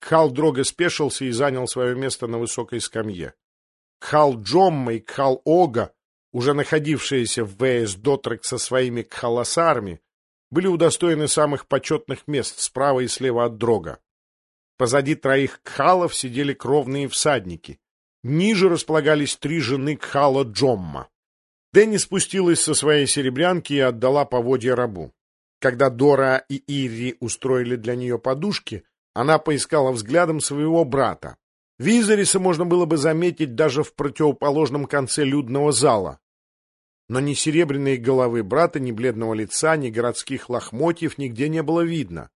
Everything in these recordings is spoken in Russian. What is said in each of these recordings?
Кхал-Дрога спешился и занял свое место на высокой скамье. Кхал-Джомма и Кхал-Ога, уже находившиеся в Веес-Дотрек со своими кхаласарами, были удостоены самых почетных мест справа и слева от Дрога. Позади троих кхалов сидели кровные всадники. Ниже располагались 3 жены Кхала Джомма. Дэнни спустилась со своей серебрянки и отдала поводья рабу. Когда Дора и Ирри устроили для нее подушки, она поискала взглядом своего брата. Визериса можно было бы заметить даже в противоположном конце людного зала. Но ни серебряной головы брата, ни бледного лица, ни городских лохмотьев нигде не было видно.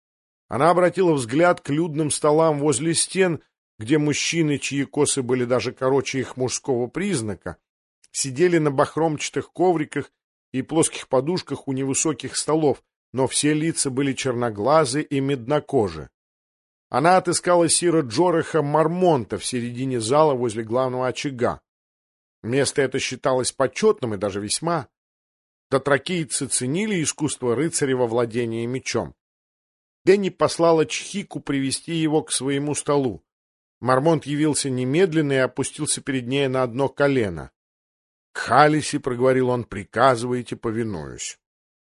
Она обратила взгляд к людным столам возле стен, где мужчины, чьи косы были даже короче их мужского признака, сидели на бахромчатых ковриках и плоских подушках у невысоких столов, но все лица были черноглазы и меднокожи. Она отыскала сира Джораха Мармонта в середине зала возле главного очага. Место это считалось почетным и даже весьма. Дотракийцы ценили искусство рыцаря во владении мечом. Дэнни послала Чхику привести его к своему столу. Мармонт явился немедленно и опустился перед ней на одно колено. — Кхалиси, — проговорил он, — приказываете, повинуюсь.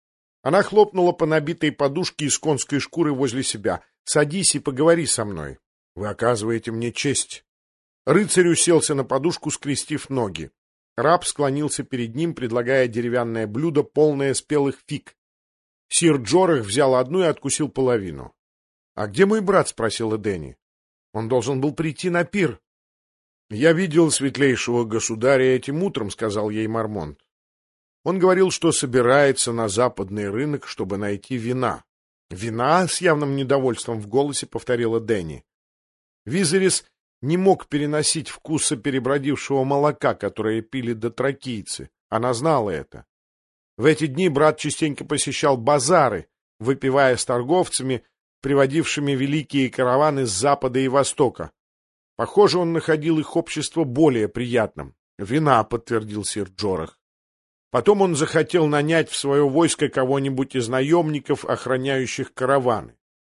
Она хлопнула по набитой подушке из конской шкуры возле себя. — Садись и поговори со мной. Вы оказываете мне честь. Рыцарь уселся на подушку, скрестив ноги. Раб склонился перед ним, предлагая деревянное блюдо, полное спелых фиг. Сир Джорах взял одну и откусил половину. — А где мой брат? — спросила Дэнни. — Он должен был прийти на пир. — Я видел светлейшего государя этим утром, — сказал ей Мармонт. Он говорил, что собирается на западный рынок, чтобы найти вина. — Вина? — с явным недовольством в голосе повторила Дэнни. Визерис не мог переносить вкуса перебродившего молока, которое пили дотракийцы. Она знала это. В эти дни брат частенько посещал базары, выпивая с торговцами, приводившими великие караваны с запада и востока. Похоже, он находил их общество более приятным. — Вина, — подтвердил сир Джорах. Потом он захотел нанять в свое войско кого-нибудь из наемников, охраняющих караваны.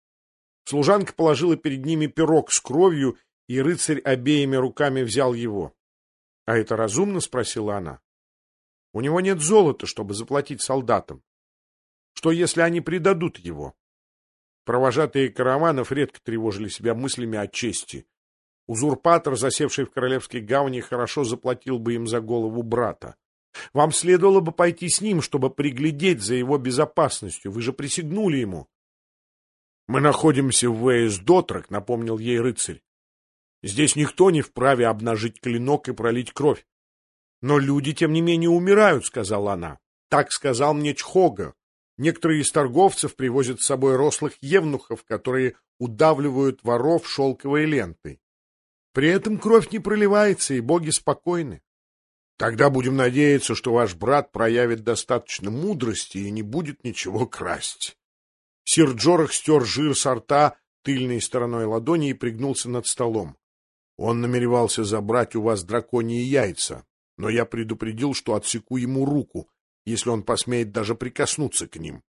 Служанка положила перед ними пирог с кровью, и рыцарь обеими руками взял его. — А это разумно? — спросила она. — У него нет золота, чтобы заплатить солдатам. Что, если они предадут его? Провожатые караванов редко тревожили себя мыслями о чести. Узурпатор, засевший в королевской гавани, хорошо заплатил бы им за голову брата. Вам следовало бы пойти с ним, чтобы приглядеть за его безопасностью. Вы же присягнули ему. — Мы находимся в Веес-Дотрек, — напомнил ей рыцарь. Здесь никто не вправе обнажить клинок и пролить кровь. — Но люди, тем не менее, умирают, — сказала она. — Так сказал мне Чхога. Некоторые из торговцев привозят с собой рослых евнухов, которые удавливают воров шелковой лентой. При этом кровь не проливается, и боги спокойны. Тогда будем надеяться, что ваш брат проявит достаточно мудрости и не будет ничего красть. Сир Джорах стер жир со рта тыльной стороной ладони и пригнулся над столом. Он намеревался забрать у вас драконьи яйца, но я предупредил, что отсеку ему руку, если он посмеет даже прикоснуться к ним.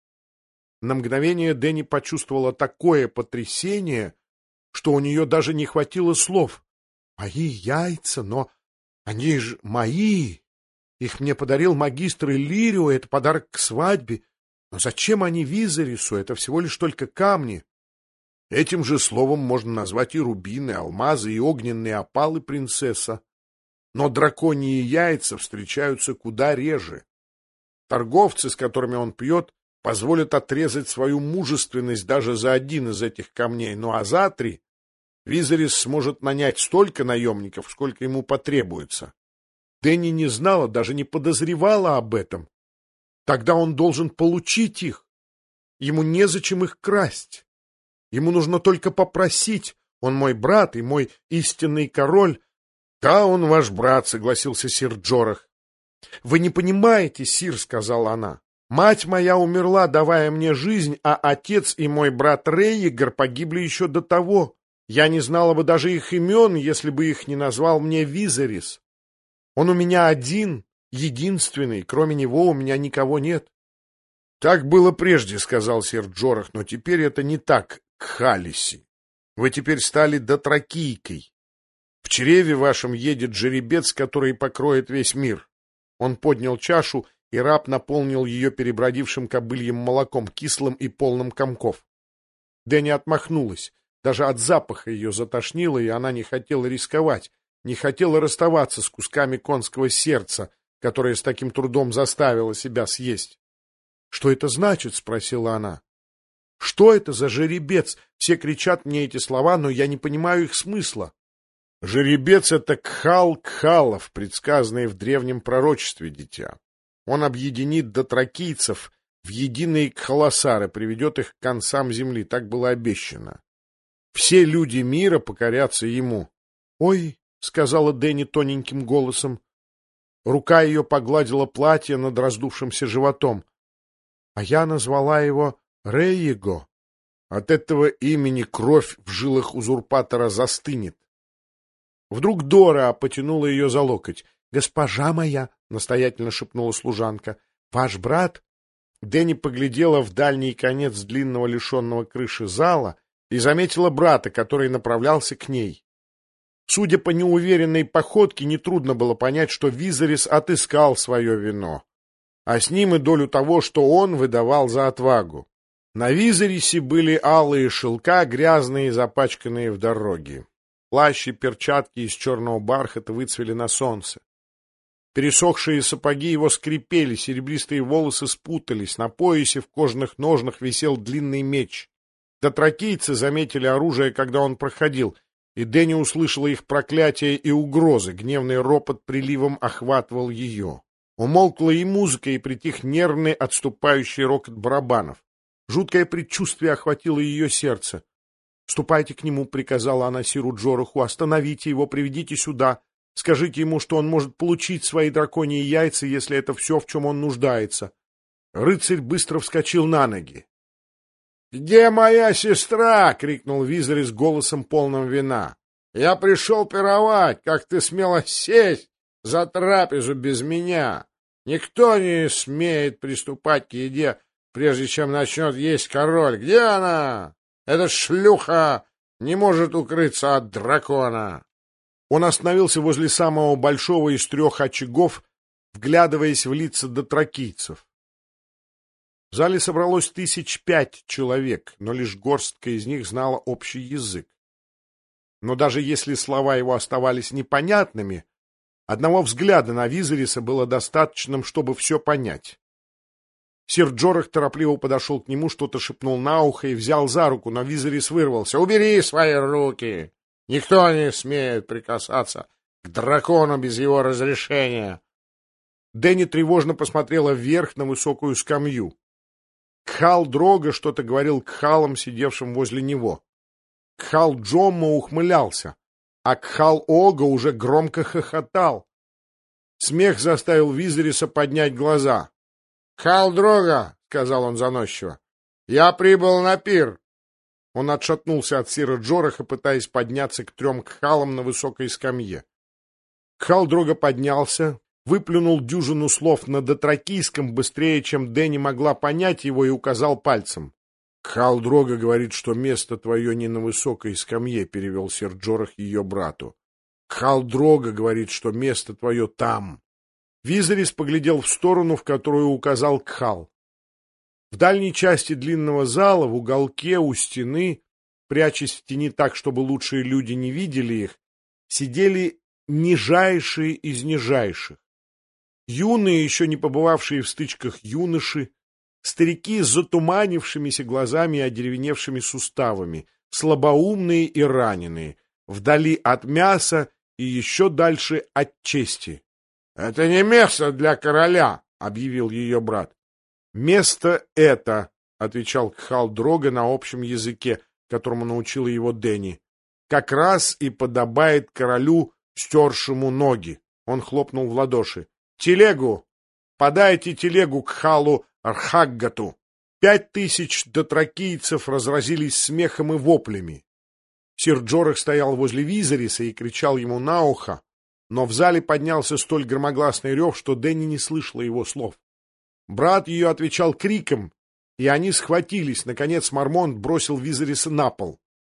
На мгновение Дэнни почувствовала такое потрясение, что у нее даже не хватило слов. Мои яйца, но они же мои. Их мне подарил магистр Иллирио, это подарок к свадьбе. Но зачем они Визерису? Это всего лишь только камни. Этим же словом можно назвать и рубины, алмазы, и огненные опалы, принцесса. Но драконьи яйца встречаются куда реже. Торговцы, с которыми он пьет, позволят отрезать свою мужественность даже за один из этих камней, ну а за 3 Визерис сможет нанять столько наемников, сколько ему потребуется. Дэнни не знала, даже не подозревала об этом. Тогда он должен получить их. Ему незачем их красть. Ему нужно только попросить. Он мой брат и мой истинный король. — Да, он ваш брат, — согласился сир Джорах. — Вы не понимаете, сир, — сказала она. — Мать моя умерла, давая мне жизнь, а отец и мой брат Рейегар погибли еще до того. Я не знала бы даже их имен, если бы их не назвал мне Визерис. Он у меня один, единственный, кроме него у меня никого нет. — Так было прежде, — сказал сир Джорах, — но теперь это не так, Кхалиси. Вы теперь стали дотракийкой. В чреве вашем едет жеребец, который покроет весь мир. Он поднял чашу, и раб наполнил ее перебродившим кобыльем молоком, кислым и полным комков. Дэнни отмахнулась. Даже от запаха ее затошнило, и она не хотела рисковать, не хотела расставаться с кусками конского сердца, которое с таким трудом заставило себя съесть. — Что это значит? — спросила она. — Что это за жеребец? Все кричат мне эти слова, но я не понимаю их смысла. Жеребец — это Кхал Кхалов, предсказанный в древнем пророчестве, дитя. Он объединит дотракийцев в единые кхаласары, приведет их к концам земли, так было обещано. Все люди мира покорятся ему. — Ой, — сказала Дэнни тоненьким голосом. Рука ее погладила платье над раздувшимся животом. А я назвала его Рейего. От этого имени кровь в жилах узурпатора застынет. Вдруг Дора потянула ее за локоть. — Госпожа моя, — настоятельно шепнула служанка, — ваш брат... Дэнни поглядела в дальний конец длинного лишенного крыши зала и заметила брата, который направлялся к ней. Судя по неуверенной походке, нетрудно было понять, что Визерис отыскал свое вино, а с ним и долю того, что он выдавал за отвагу. На Визерисе были алые шелка, грязные и запачканные в дороге. Плащ и перчатки из черного бархата выцвели на солнце. Пересохшие сапоги его скрипели, серебристые волосы спутались, на поясе в кожаных ножнах висел длинный меч. Дотракийцы заметили оружие, когда он проходил, и Дэнни услышала их проклятия и угрозы, гневный ропот приливом охватывал ее. Умолкла и музыка, и притих нервный отступающий рокот барабанов. Жуткое предчувствие охватило ее сердце. — Ступайте к нему, — приказала она Сиру Джораху, — остановите его, приведите сюда. Скажите ему, что он может получить свои драконьи яйца, если это все, в чем он нуждается. Рыцарь быстро вскочил на ноги. — Где моя сестра? — крикнул Визерис голосом полным вина. — Я пришел пировать, как ты смела сесть за трапезу без меня. Никто не смеет приступать к еде, прежде чем начнет есть король. Где она? Эта шлюха не может укрыться от дракона. Он остановился возле самого большого из 3 очагов, вглядываясь в лица дотракийцев. В зале собралось 5,000 человек, но лишь горстка из них знала общий язык. Но даже если слова его оставались непонятными, одного взгляда на Визериса было достаточным, чтобы все понять. Сир Джорах торопливо подошел к нему, что-то шепнул на ухо и взял за руку, но Визерис вырвался. — Убери свои руки! Никто не смеет прикасаться к дракону без его разрешения. Дэнни тревожно посмотрела вверх на высокую скамью. Кхал Дрога что-то говорил кхалам, сидевшим возле него. Кхал Джомма ухмылялся, а Кхал Ога уже громко хохотал. Смех заставил Визериса поднять глаза. — Кхал Дрога, — сказал он заносчиво, — я прибыл на пир. Он отшатнулся от Сира Джораха, пытаясь подняться к 3 кхалам на высокой скамье. Кхал Дрога поднялся, выплюнул дюжину слов на дотракийском быстрее, чем Дэнни могла понять его, и указал пальцем. — Кхал Дрога говорит, что место твое не на высокой скамье, — перевел Сир Джорах ее брату. — Кхал Дрога говорит, что место твое там. Визерис поглядел в сторону, в которую указал Кхал. В дальней части длинного зала, в уголке у стены, прячась в тени так, чтобы лучшие люди не видели их, сидели нижайшие из нижайших. Юные, еще не побывавшие в стычках юноши, старики с затуманившимися глазами и одеревеневшими суставами, слабоумные и раненые, вдали от мяса и еще дальше от чести. — Это не место для короля, — объявил ее брат. — Место это, — отвечал Кхал Дрога на общем языке, которому научила его Дэнни, — как раз и подобает королю, стершему ноги. Он хлопнул в ладоши. — Телегу! Подайте телегу Кхалу Архаггату! 5000 дотракийцев разразились смехом и воплями. Сир Джорах стоял возле Визериса и кричал ему на ухо, но в зале поднялся столь громогласный рев, что Дэнни не слышала его слов. Брат ее отвечал криком, и они схватились. Наконец Мормонт бросил Визериса на пол.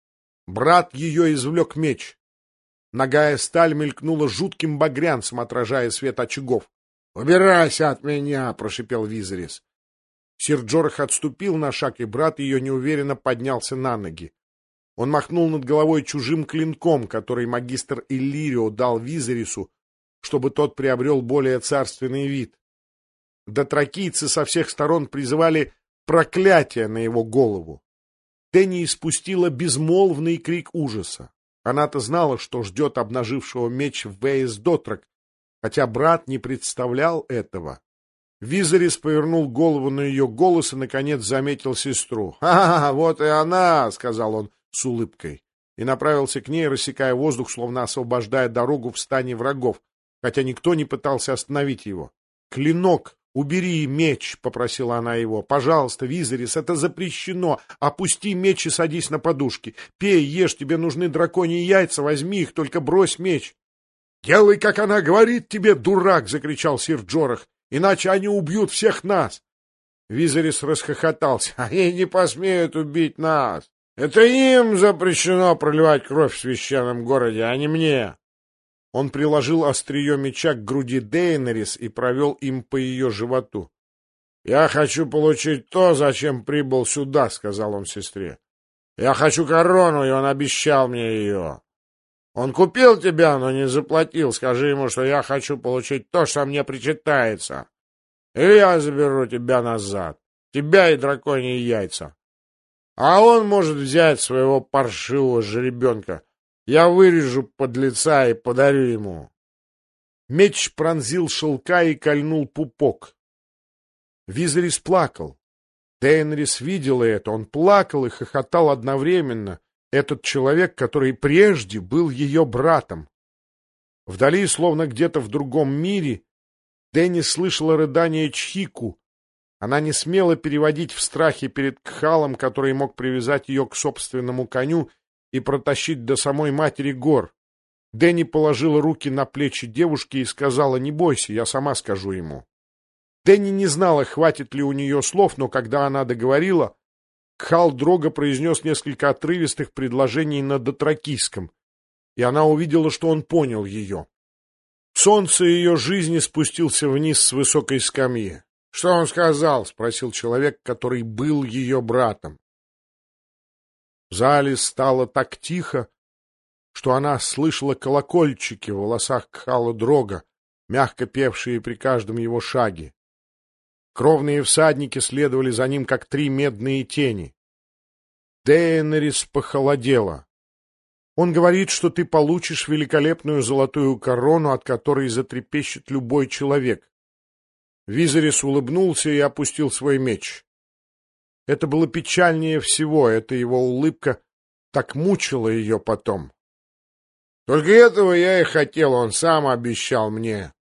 Брат ее извлек меч. Нагая сталь мелькнула жутким багрянцем, отражая свет очагов. — Убирайся от меня! — прошипел Визерис. Сир Джорах отступил на шаг, и брат ее неуверенно поднялся на ноги. Он махнул над головой чужим клинком, который магистр Иллирио дал Визерису, чтобы тот приобрел более царственный вид. Дотракийцы со всех сторон призывали проклятие на его голову. Дэнни испустила безмолвный крик ужаса. Она-то знала, что ждет обнажившего меч Вейс Дотрак, хотя брат не представлял этого. Визерис повернул голову на ее голос и, наконец, заметил сестру. — вот и она! — сказал он с улыбкой, и направился к ней, рассекая воздух, словно освобождая дорогу в стане врагов, хотя никто не пытался остановить его. — Клинок! «Убери меч», — попросила она его. «Пожалуйста, Визерис, это запрещено. Опусти меч и садись на подушки. Пей, ешь, тебе нужны драконьи яйца, возьми их, только брось меч». «Делай, как она говорит тебе, дурак!» — закричал сир Джорах. «Иначе они убьют всех нас». Визерис расхохотался. «Они не посмеют убить нас. Это им запрещено проливать кровь в священном городе, а не мне». Он приложил острие меча к груди Дейенерис и провел им по ее животу. — Я хочу получить то, зачем прибыл сюда, — сказал он сестре. — Я хочу корону, и он обещал мне ее. Он купил тебя, но не заплатил. Скажи ему, что я хочу получить то, что мне причитается. И я заберу тебя назад, тебя и драконьи яйца. А он может взять своего паршивого жеребенка. Я вырежу подлеца и подарю ему. Меч пронзил шелка и кольнул пупок. Визерис плакал. Дейенерис видела это. Он плакал и хохотал одновременно. Этот человек, который прежде был ее братом. Вдали, словно где-то в другом мире, Дэнни слышала рыдание Чхику. Она не смела переводить в страхе перед Кхалом, который мог привязать ее к собственному коню и протащить до самой матери гор. Дэнни положила руки на плечи девушки и сказала: «Не бойся, я сама скажу ему». Дэнни не знала, хватит ли у нее слов, но когда она договорила, Кхал Дрога произнес несколько отрывистых предложений на дотракийском, и она увидела, что он понял ее. Солнце ее жизни спустился вниз с высокой скамьи. — Что он сказал? — спросил человек, который был ее братом. В зале стало так тихо, что она слышала колокольчики в волосах Кхала Дрога, мягко певшие при каждом его шаге. Кровные всадники следовали за ним, как три медные тени. Дейенерис похолодела. Он говорит, что ты получишь великолепную золотую корону, от которой затрепещет любой человек. Визерис улыбнулся и опустил свой меч. Это было печальнее всего, эта его улыбка так мучила ее потом. Только этого я и хотел, он сам обещал мне.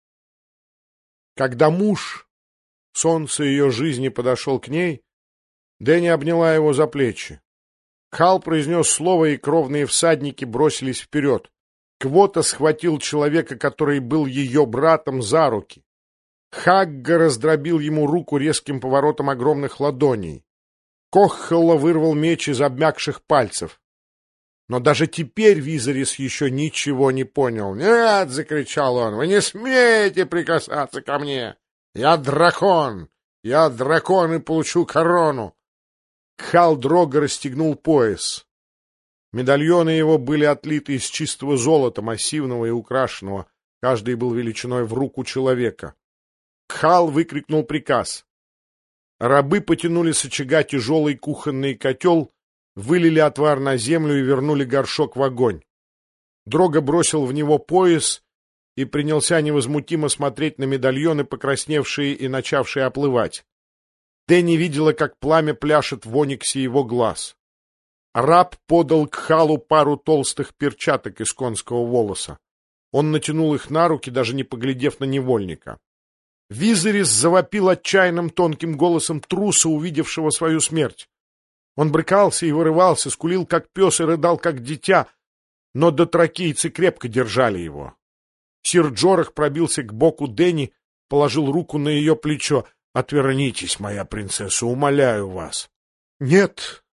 Когда муж, солнце ее жизни, подошел к ней, Дэнни обняла его за плечи. Кхал произнес слово, и кровные всадники бросились вперед. Квота схватил человека, который был ее братом, за руки. Хагга раздробил ему руку резким поворотом огромных ладоней. Коххелла вырвал меч из обмякших пальцев. Но даже теперь Визерис еще ничего не понял. «Нет!» — закричал он. «Вы не смеете прикасаться ко мне! Я дракон! Я дракон и получу корону!» Кхал Дрога расстегнул пояс. Медальоны его были отлиты из чистого золота, массивного и украшенного. Каждый был величиной в руку человека. Кхал выкрикнул приказ. Рабы потянули с очага тяжелый кухонный котел, вылили отвар на землю и вернули горшок в огонь. Дрога бросил в него пояс и принялся невозмутимо смотреть на медальоны, покрасневшие и начавшие оплывать. Дэнни видела, как пламя пляшет в ониксе его глаз. Раб подал Кхалу пару толстых перчаток из конского волоса. Он натянул их на руки, даже не поглядев на невольника. Визерис завопил отчаянным тонким голосом труса, увидевшего свою смерть. Он брыкался и вырывался, скулил как пес и рыдал как дитя, но дотракийцы крепко держали его. Сир Джорах пробился к боку Дэнни, положил руку на ее плечо. — Отвернитесь, моя принцесса, умоляю вас. — Нет,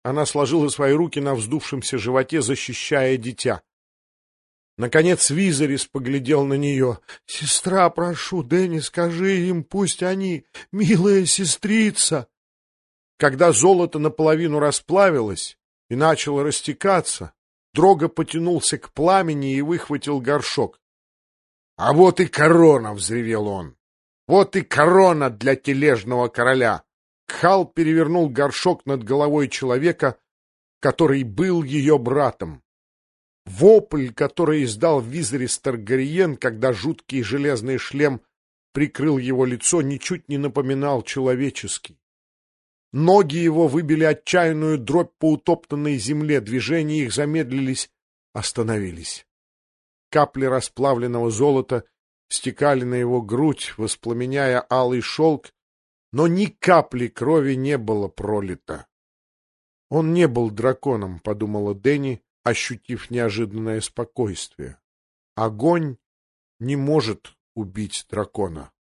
она сложила свои руки на вздувшемся животе, защищая дитя. Наконец Визерис поглядел на нее. — Сестра, прошу, Дэнни, скажи им, пусть они, милая сестрица. Когда золото наполовину расплавилось и начало растекаться, Дрога потянулся к пламени и выхватил горшок. — А вот и корона! — взревел он. — Вот и корона для тележного короля! Кхал перевернул горшок над головой человека, который был ее братом. Вопль, который издал Визерис Таргариен, когда жуткий железный шлем прикрыл его лицо, ничуть не напоминал человеческий. Ноги его выбили отчаянную дробь по утоптанной земле, движения их замедлились, остановились. Капли расплавленного золота стекали на его грудь, воспламеняя алый шелк, но ни капли крови не было пролито. Он не был драконом, подумала Дэнни, ощутив неожиданное спокойствие. Огонь не может убить дракона.